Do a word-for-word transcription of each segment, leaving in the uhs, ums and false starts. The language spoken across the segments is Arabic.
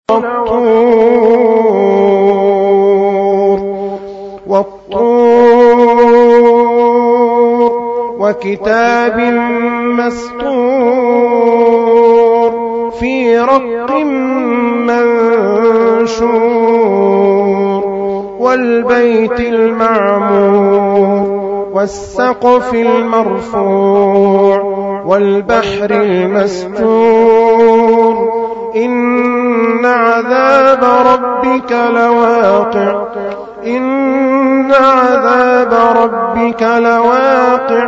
والطور والطور وكتاب مسطور في رق منشور والبيت المعمور والسقف المرفوع والبحر المسجور إن عذاب ربك لواقع إن عذاب ربك لواقع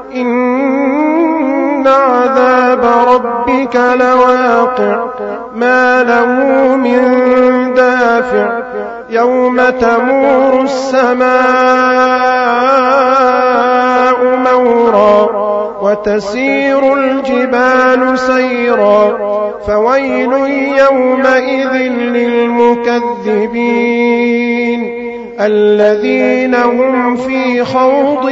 إن عذاب ربك لواقع ما له من دافع يوم تمور السماء مورا وتسير الجبال سيرا فويل يومئذ للمكذبين الذين هم في خوض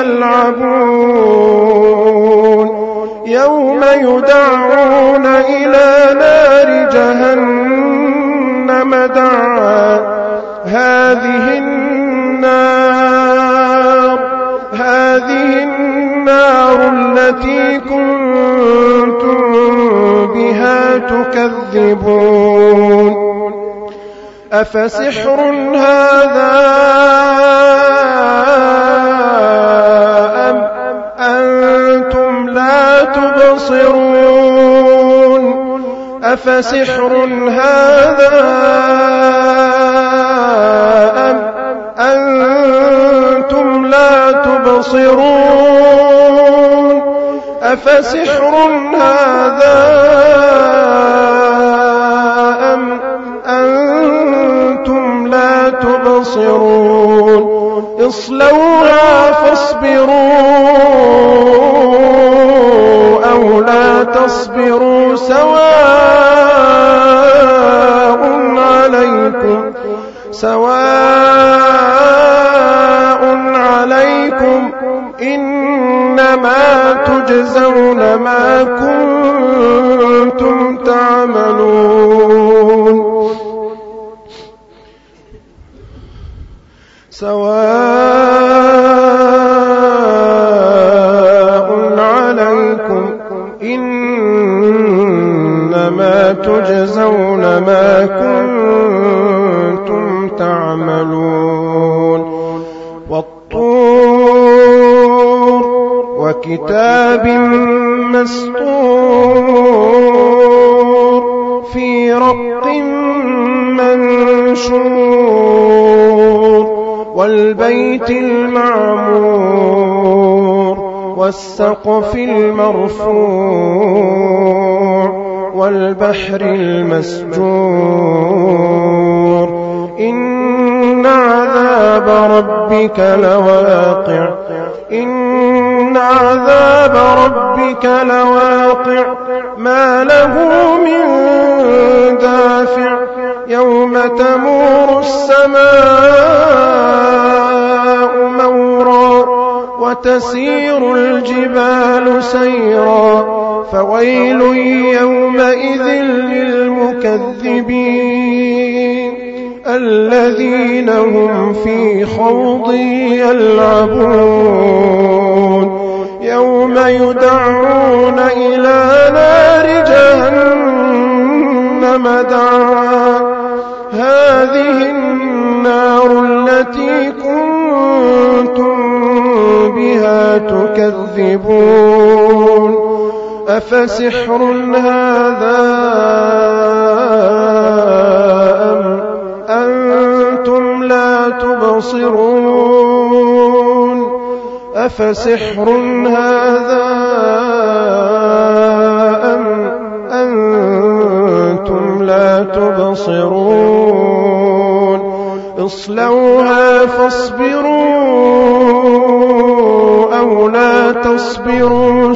يلعبون يوم يدعون إلى نار جهنم دعا هذه النار هذه النار التي كنتم بها تكذبون أفسحر هذا أم أنتم لا تبصرون أفسحر هذا أم أنتم لا تبصرون أفسحر هذا أم أنتم لا تبصرون اصلوها فاصبروا أو لا تصبروا سواء عليكم سواء عليكم إنما تجزون ما كنتم تعملون سواء عليكم إنما تجزون ما كنتم تعملون والطور وكتاب مسطور في رق منشور والبيت المعمور والسقف المرفوع والبحر المسجور إن عذاب ربك لواقع إن عذاب ربك لواقع ما له من دافع يوم تمور السماء مورا وتسير الجبال سيرا فويل يومئذ للمكذبين الذين هم في خوض يلعبون يوم يدعون إلى نار جهنم دعا هذه النار التي كنتم بها تكذبون أفسحر هذا أم أنتم لا تبصرون أفسحر هذا أم أنتم لا تبصرون اصلوها فاصبروا أو لا تصبروا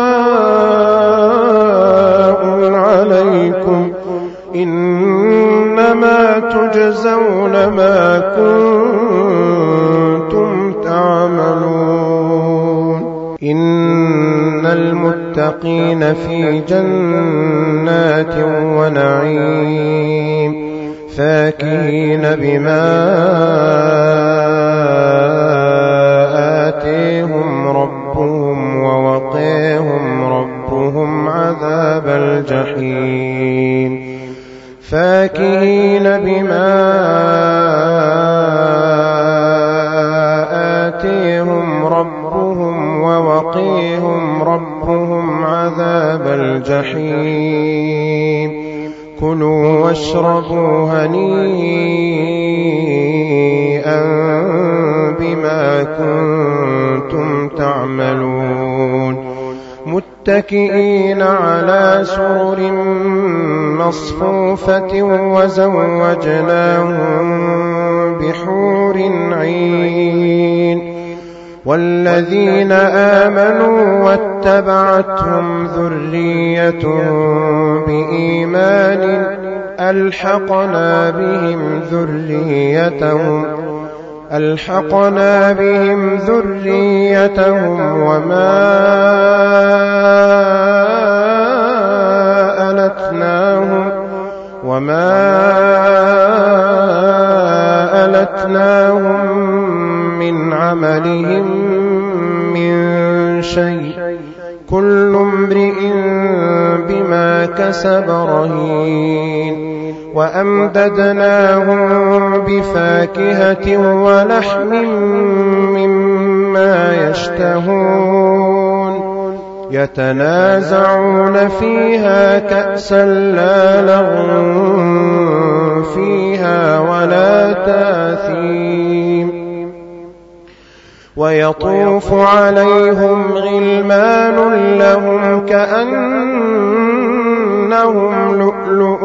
سواء عليكم إنما تجزون ما كنتم تعملون إن المتقين في جنات ونعيم فاكهين بما آتيهم ربهم ووقيهم ربهم عذاب الجحيم فاكهين بما آتيهم ربهم ووقيهم ربهم عذاب الجحيم كلوا واشربوا هنيئا بما كنتم تعملون متكئين على سرر مصفوفة وزوجناهم بحور عين والذين آمنوا واتبعتهم ذريتهم بإيمان ألحقنا بهم ذريتهم ألحقنا بهم ذريتهم وما ألتناهم وما ألتناهم من عملهم من شيء كل امرئ بما كسب رهين وأمددناهم بفاكهة ولحم مما يشتهون يتنازعون فيها كأسا لا لغو فيها ولا تاثيم ويطوف عليهم غلمان لهم كأنهم لؤلؤ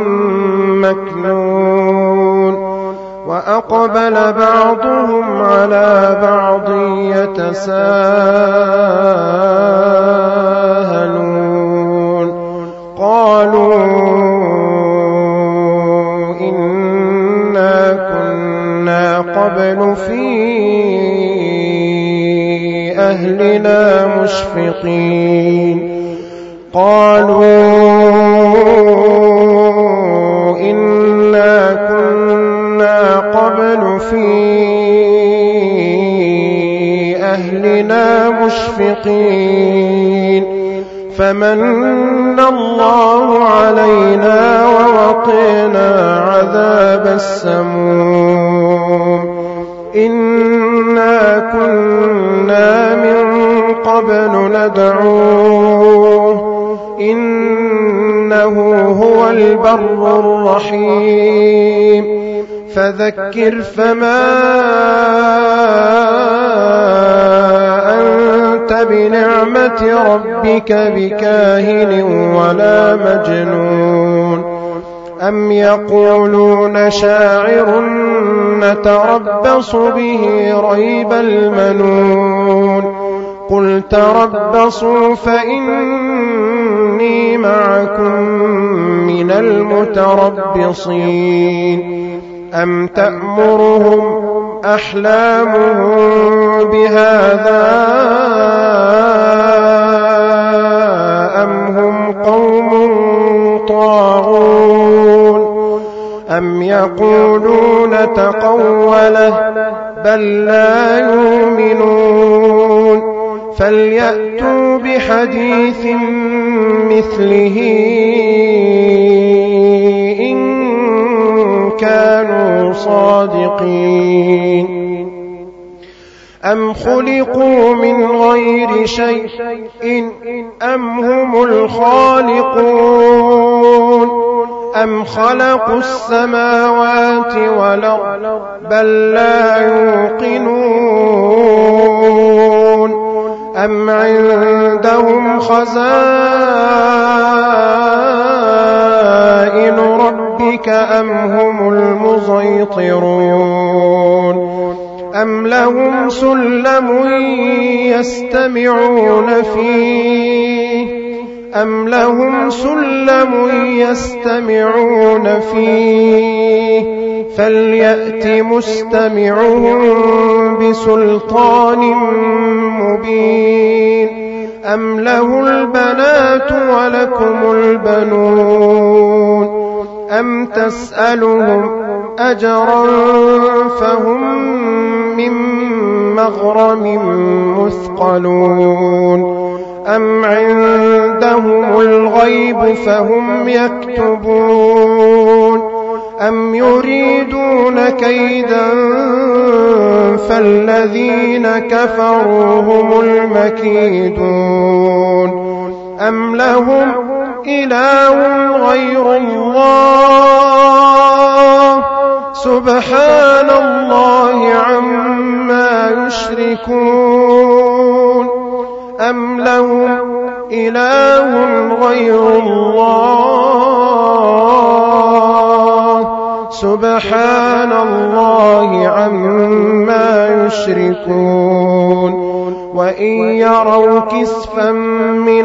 مكنون وأقبل بعضهم على بعض يتساءلون قالوا إنا كنا قبل في أهلنا مشفقين قالوا إنا كنا قبل في أهلنا مشفقين فمن الله علينا ووقينا عذاب السموم إنا كنا من قبل ندعوه إنه هو البر الرحيم فذكر فما أنت بنعمة ربك بكاهن ولا مجنون أم يقولون شاعر نتربص به ريب المنون قل تربصوا فإني معكم من المتربصين أم تأمرهم أحلامهم بهذا أم هم قوم طاغون أم يقولون تقوله بل لا يؤمنون فليأتوا بحديث مثله إن كانوا صادقين أم خلقوا من غير شيء أم هم الخالقون أم خلقوا السماوات والأرض بل لا يوقنون أم عندهم خزائن ربك أم هم المسيطرون أم لهم سلم يستمعون فيه أم لهم سلم يستمعون فيه فليأت مستمعهم بسلطان مبين أم له البنات ولكم البنون أم تسألهم أجرا فهم من مغرم مثقلون أم عندهم الغيب فهم يكتبون أم يريدون كيدا فالذين كفروا هم المكيدون أم لهم إله غير الله سبحان الله عما يشركون أم لهم إله غير الله سبحان الله عما يشركون وإن يروا كسفا من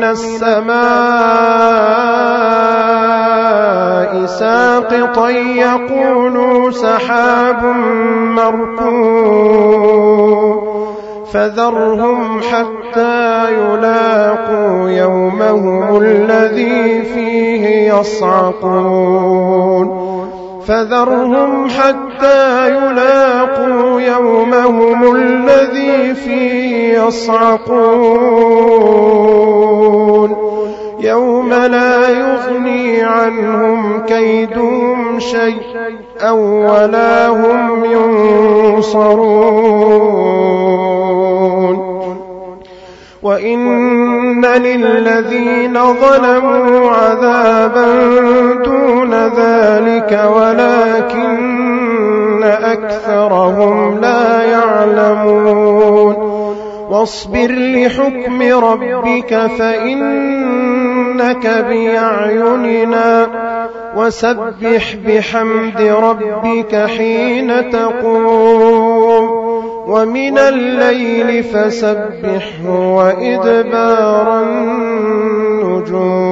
السماء ساقطا يقولوا سحاب مركوم فذرهم حتى يلاقوا يومهم الذي فيه يصعقون فذرهم حتى يلاقوا يومهم الذي فيه يصعقون يوم لا يغني عنهم كيدهم شيئا ولا هم ينصرون وإن للذين ظلموا عذابا دون ذلك ولكن أكثرهم لا يعلمون واصبر لحكم ربك فإنك بأعيننا وسبح بحمد ربك حين تقوم ومن الليل فسبحه وإدبار النجوم